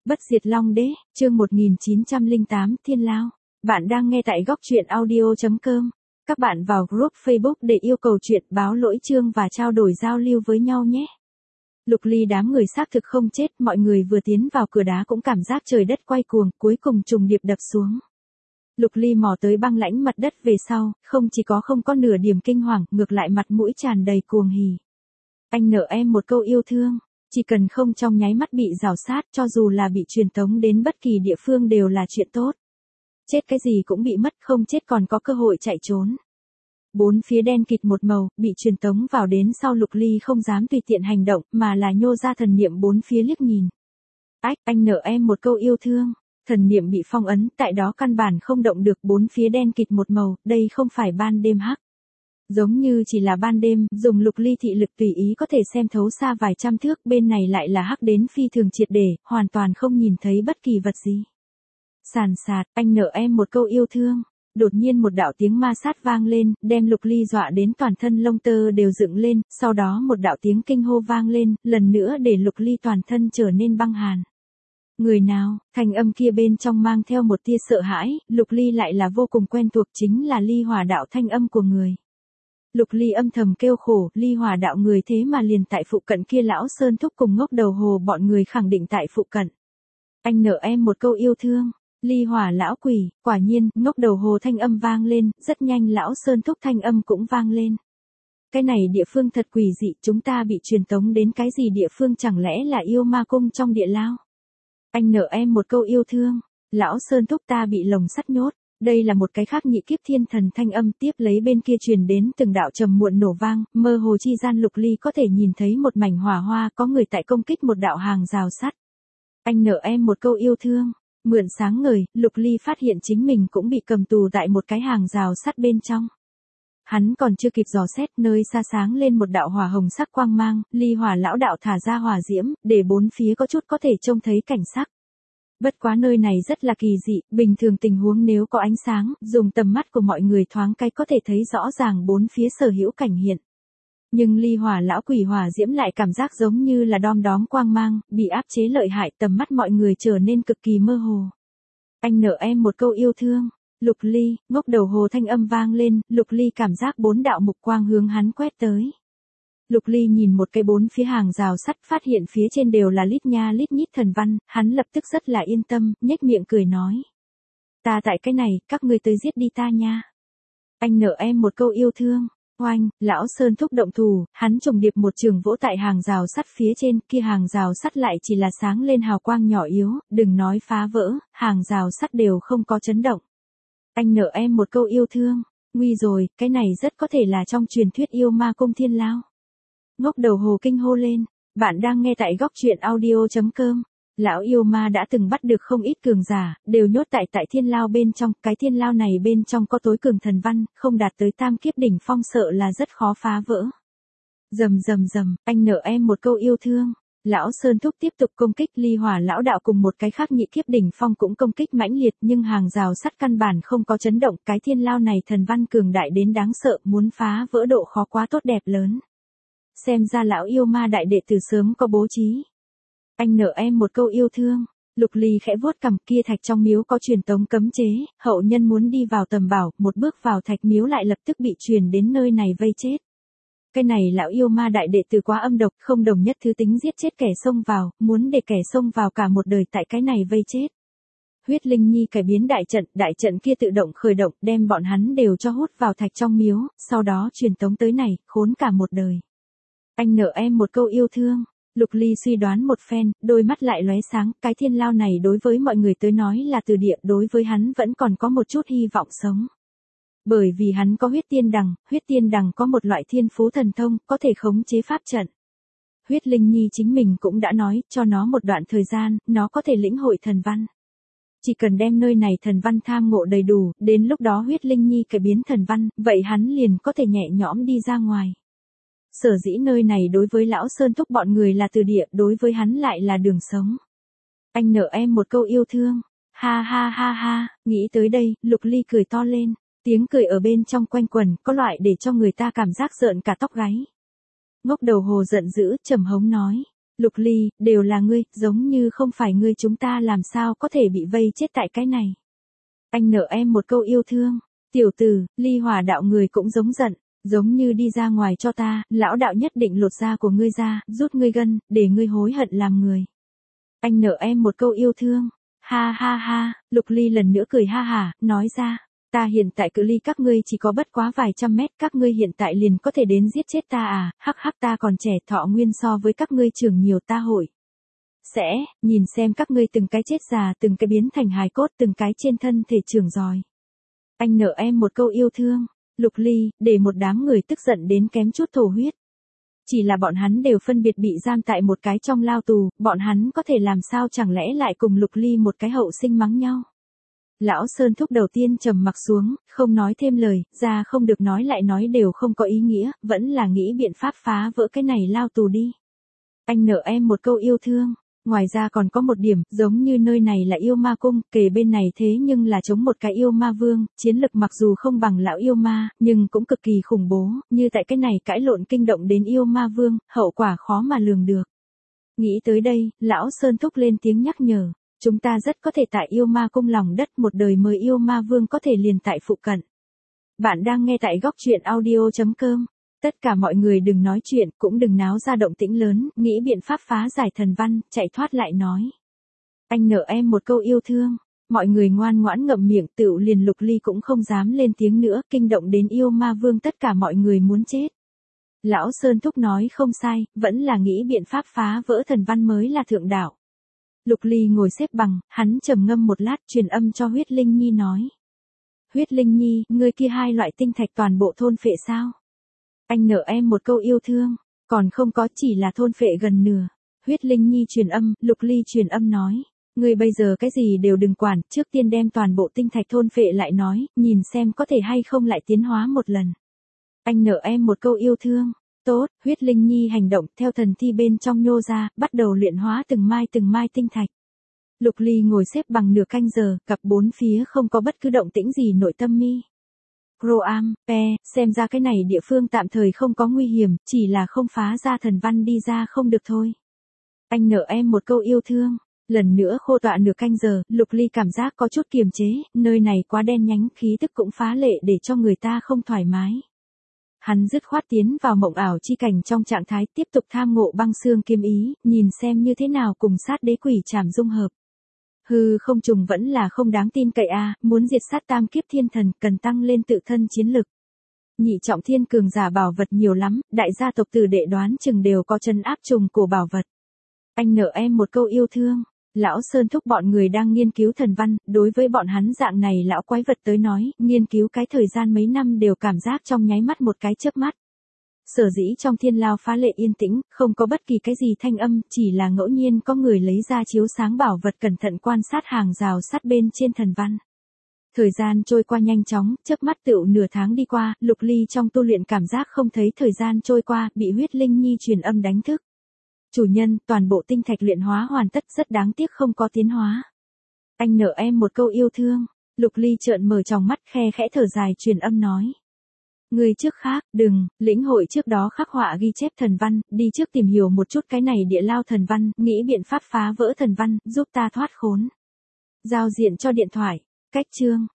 Bất diệt Long Đế, chương 1908 Thiên Lao. Bạn đang nghe tại góc truyện audio.com. Các bạn vào group Facebook để yêu cầu chuyện báo lỗi chương và trao đổi giao lưu với nhau nhé. Lục Ly đám người xác thực không chết, mọi người vừa tiến vào cửa đá cũng cảm giác trời đất quay cuồng, cuối cùng trùng điệp đập xuống. Lục Ly mò tới băng lãnh mặt đất về sau, không có nửa điểm kinh hoàng, ngược lại mặt mũi tràn đầy cuồng hỉ. Anh nợ em một câu yêu thương. Chỉ cần không trong nháy mắt bị rào sát, cho dù là bị truyền tống đến bất kỳ địa phương đều là chuyện tốt. Chết cái gì cũng bị mất, không chết còn có cơ hội chạy trốn. Bốn phía đen kịt một màu, bị truyền tống vào đến sau Lục Ly không dám tùy tiện hành động, mà là nhô ra thần niệm bốn phía liếc nhìn. Ách, anh nợ em một câu yêu thương. Thần niệm bị phong ấn, tại đó căn bản không động được, bốn phía đen kịt một màu, đây không phải ban đêm hắc. Giống như chỉ là ban đêm, dùng Lục Ly thị lực tùy ý có thể xem thấu xa vài trăm thước, bên này lại là hắc đến phi thường triệt để, hoàn toàn không nhìn thấy bất kỳ vật gì. Sàn sạt, anh nợ em một câu yêu thương. Đột nhiên một đạo tiếng ma sát vang lên, đem Lục Ly dọa đến toàn thân lông tơ đều dựng lên, sau đó một đạo tiếng kinh hô vang lên, lần nữa để Lục Ly toàn thân trở nên băng hàn. Người nào? Thanh âm kia bên trong mang theo một tia sợ hãi, Lục Ly lại là vô cùng quen thuộc, chính là Ly Hỏa đạo thanh âm của người. Lục Ly âm thầm kêu khổ, Ly Hỏa đạo người thế mà liền tại phụ cận kia, lão Sơn Thúc cùng Ngốc Đầu Hồ bọn người khẳng định tại phụ cận. Anh nợ em một câu yêu thương. Ly Hỏa lão quỷ, quả nhiên, Ngốc Đầu Hồ thanh âm vang lên, rất nhanh lão Sơn Thúc thanh âm cũng vang lên. Cái này địa phương thật quỷ dị, chúng ta bị truyền tống đến cái gì địa phương, chẳng lẽ là yêu ma cung trong địa lao? Anh nợ em một câu yêu thương. Lão Sơn Thúc, ta bị lồng sắt nhốt. Đây là một cái khác nhị kiếp thiên thần thanh âm, tiếp lấy bên kia truyền đến từng đạo trầm muộn nổ vang, mơ hồ chi gian Lục Ly có thể nhìn thấy một mảnh hỏa hoa, có người tại công kích một đạo hàng rào sắt. Anh nợ em một câu yêu thương. Mượn sáng ngời, Lục Ly phát hiện chính mình cũng bị cầm tù tại một cái hàng rào sắt bên trong. Hắn còn chưa kịp dò xét, nơi xa sáng lên một đạo hỏa hồng sắc quang mang, Ly Hỏa lão đạo thả ra hỏa diễm, để bốn phía có chút có thể trông thấy cảnh sắc. Bất quá nơi này rất là kỳ dị, bình thường tình huống nếu có ánh sáng, dùng tầm mắt của mọi người thoáng cái có thể thấy rõ ràng bốn phía sở hữu cảnh hiện. Nhưng Ly Hỏa lão quỷ hỏa diễm lại cảm giác giống như là đom đóm quang mang, bị áp chế lợi hại, tầm mắt mọi người trở nên cực kỳ mơ hồ. Anh nợ em một câu yêu thương. Lục Ly, Ngốc Đầu Hồ thanh âm vang lên, Lục Ly cảm giác bốn đạo mục quang hướng hắn quét tới. Lục Ly nhìn một cái bốn phía hàng rào sắt, phát hiện phía trên đều là lít nha lít nhít thần văn, hắn lập tức rất là yên tâm, nhếch miệng cười nói. Ta tại cái này, các ngươi tới giết đi ta nha. Anh nợ em một câu yêu thương. Oanh, lão Sơn Thúc động thủ, hắn trùng điệp một trường vỗ tại hàng rào sắt phía trên, kia hàng rào sắt lại chỉ là sáng lên hào quang nhỏ yếu, đừng nói phá vỡ, hàng rào sắt đều không có chấn động. Anh nợ em một câu yêu thương. Nguy rồi, cái này rất có thể là trong truyền thuyết yêu ma cung Thiên Lao. Ngốc Đầu Hồ kinh hô lên. Bạn đang nghe tại góc truyện audio.com. Lão yêu ma đã từng bắt được không ít cường giả, đều nhốt tại Thiên Lao bên trong, cái Thiên Lao này bên trong có tối cường thần văn, không đạt tới tam kiếp đỉnh phong sợ là rất khó phá vỡ. Rầm rầm rầm, anh nợ em một câu yêu thương. Lão Sơn Thúc tiếp tục công kích, Ly Hỏa lão đạo cùng một cái khác nhị kiếp đỉnh phong cũng công kích mãnh liệt, nhưng hàng rào sắt căn bản không có chấn động, cái Thiên Lao này thần văn cường đại đến đáng sợ, muốn phá vỡ độ khó quá tốt đẹp lớn. Xem ra lão yêu ma đại đệ từ sớm có bố trí. Anh nợ em một câu yêu thương. Lục Ly khẽ vuốt cằm, kia thạch trong miếu có truyền tống cấm chế, hậu nhân muốn đi vào tầm bảo, một bước vào thạch miếu lại lập tức bị truyền đến nơi này vây chết. Cái này lão yêu ma đại đệ tử quá âm độc, không đồng nhất thứ tính giết chết kẻ xông vào, muốn để kẻ xông vào cả một đời tại cái này vây chết. Huyết Linh Nhi cải biến đại trận kia tự động khởi động, đem bọn hắn đều cho hút vào thạch trong miếu, sau đó truyền tống tới này, khốn cả một đời. Anh nợ em một câu yêu thương. Lục Ly suy đoán một phen, đôi mắt lại lóe sáng, cái Thiên Lao này đối với mọi người tới nói là từ địa, đối với hắn vẫn còn có một chút hy vọng sống. Bởi vì hắn có huyết tiên đằng có một loại thiên phú thần thông, có thể khống chế pháp trận. Huyết Linh Nhi chính mình cũng đã nói, cho nó một đoạn thời gian, nó có thể lĩnh hội thần văn. Chỉ cần đem nơi này thần văn tham ngộ đầy đủ, đến lúc đó Huyết Linh Nhi cải biến thần văn, vậy hắn liền có thể nhẹ nhõm đi ra ngoài. Sở dĩ nơi này đối với lão Sơn Thúc bọn người là từ địa, đối với hắn lại là đường sống. Anh nợ em một câu yêu thương. Ha ha ha ha, nghĩ tới đây, Lục Ly cười to lên. Tiếng cười ở bên trong quanh quần, có loại để cho người ta cảm giác rợn cả tóc gáy. Ngốc Đầu Hồ giận dữ, trầm hống nói. Lục Ly, đều là ngươi, giống như không phải ngươi chúng ta làm sao có thể bị vây chết tại cái này. Anh nợ em một câu yêu thương. Tiểu tử, Ly Hòa đạo người cũng giống giận, giống như đi ra ngoài cho ta, lão đạo nhất định lột da của ngươi ra, rút ngươi gân, để ngươi hối hận làm người. Anh nợ em một câu yêu thương. Ha ha ha, Lục Ly lần nữa cười ha hả, nói ra. Ta hiện tại cự ly các ngươi chỉ có bất quá vài trăm mét, các ngươi hiện tại liền có thể đến giết chết ta à, hắc hắc ta còn trẻ thọ nguyên so với các ngươi trưởng nhiều ta hội. Sẽ, nhìn xem các ngươi từng cái chết già, từng cái biến thành hài cốt, từng cái trên thân thể trưởng giỏi. Anh nợ em một câu yêu thương. Lục Ly, để một đám người tức giận đến kém chút thổ huyết. Chỉ là bọn hắn đều phân biệt bị giam tại một cái trong lao tù, bọn hắn có thể làm sao chẳng lẽ lại cùng Lục Ly một cái hậu sinh mắng nhau. Lão Sơn Thúc đầu tiên trầm mặc xuống, không nói thêm lời, ra không được nói lại nói đều không có ý nghĩa, vẫn là nghĩ biện pháp phá vỡ cái này lao tù đi. Anh nợ em một câu yêu thương. Ngoài ra còn có một điểm, giống như nơi này là yêu ma cung, kề bên này thế nhưng là chống một cái yêu ma vương, chiến lực mặc dù không bằng lão yêu ma, nhưng cũng cực kỳ khủng bố, như tại cái này cãi lộn kinh động đến yêu ma vương, hậu quả khó mà lường được. Nghĩ tới đây, lão Sơn Thúc lên tiếng nhắc nhở, chúng ta rất có thể tại yêu ma cung lòng đất một đời mới yêu ma vương có thể liền tại phụ cận. Bạn đang nghe tại góc truyện audio.com. Tất cả mọi người đừng nói chuyện, cũng đừng náo ra động tĩnh lớn, nghĩ biện pháp phá giải thần văn, chạy thoát lại nói. Anh nợ em một câu yêu thương. Mọi người ngoan ngoãn ngậm miệng, tựu liền Lục Ly cũng không dám lên tiếng nữa, kinh động đến yêu ma vương tất cả mọi người muốn chết. Lão Sơn Thúc nói không sai, vẫn là nghĩ biện pháp phá vỡ thần văn mới là thượng đạo. Lục Ly ngồi xếp bằng, hắn trầm ngâm một lát truyền âm cho Huyết Linh Nhi nói. Huyết Linh Nhi, ngươi kia hai loại tinh thạch toàn bộ thôn phệ sao? Anh nợ em một câu yêu thương, còn không có chỉ là thôn phệ gần nửa. Huyết Linh Nhi truyền âm, Lục Ly truyền âm nói. Ngươi bây giờ cái gì đều đừng quản, trước tiên đem toàn bộ tinh thạch thôn phệ lại nói, nhìn xem có thể hay không lại tiến hóa một lần. Anh nợ em một câu yêu thương. Tốt, Huyết Linh Nhi hành động theo thần thi bên trong nhô ra, bắt đầu luyện hóa từng mai tinh thạch. Lục Ly ngồi xếp bằng nửa canh giờ, gặp bốn phía không có bất cứ động tĩnh gì nội tâm mi. Croam, xem ra cái này địa phương tạm thời không có nguy hiểm, chỉ là không phá ra thần văn đi ra không được thôi. Anh nợ em một câu yêu thương. Lần nữa khô tọa nửa canh giờ, Lục Ly cảm giác có chút kiềm chế, nơi này quá đen nhánh, khí tức cũng phá lệ để cho người ta không thoải mái. Hắn dứt khoát tiến vào mộng ảo chi cảnh trong trạng thái tiếp tục tham ngộ băng xương kiếm ý, nhìn xem như thế nào cùng sát đế quỷ trảm dung hợp. Hư không trùng vẫn là không đáng tin cậy a, muốn diệt sát tam kiếp thiên thần cần tăng lên tự thân chiến lực. Nhị trọng thiên cường giả bảo vật nhiều lắm, đại gia tộc tử đệ đoán chừng đều có chân áp trùng của bảo vật. Anh nợ em một câu yêu thương. Lão Sơn Thúc bọn người đang nghiên cứu thần văn, đối với bọn hắn dạng này lão quái vật tới nói, nghiên cứu cái thời gian mấy năm đều cảm giác trong nháy mắt một cái chớp mắt. Sở dĩ trong thiên lao phá lệ yên tĩnh, không có bất kỳ cái gì thanh âm, chỉ là ngẫu nhiên có người lấy ra chiếu sáng bảo vật cẩn thận quan sát hàng rào sắt bên trên thần văn. Thời gian trôi qua nhanh chóng, chớp mắt tựu nửa tháng đi qua, Lục Ly trong tu luyện cảm giác không thấy thời gian trôi qua, bị Huyết Linh Nhi truyền âm đánh thức. Chủ nhân, toàn bộ tinh thạch luyện hóa hoàn tất, rất đáng tiếc không có tiến hóa. Anh nợ em một câu yêu thương. Lục Ly trợn mở tròng mắt khe khẽ thở dài truyền âm nói. Người trước khác, đừng, lĩnh hội trước đó khắc họa ghi chép thần văn, đi trước tìm hiểu một chút cái này địa lao thần văn, nghĩ biện pháp phá vỡ thần văn, giúp ta thoát khốn. Giao diện cho điện thoại, cách chương.